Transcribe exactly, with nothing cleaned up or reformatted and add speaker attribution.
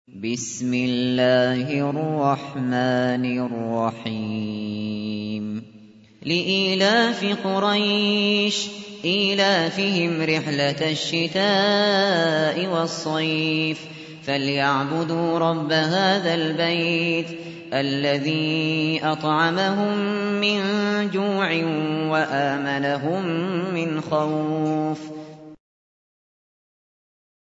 Speaker 1: بسم الله الرحمن الرحيم لإيلاف قريش إيلافهم رحلة الشتاء والصيف فليعبدوا رب هذا البيت الذي أطعمهم من جوع وآمنهم من خوف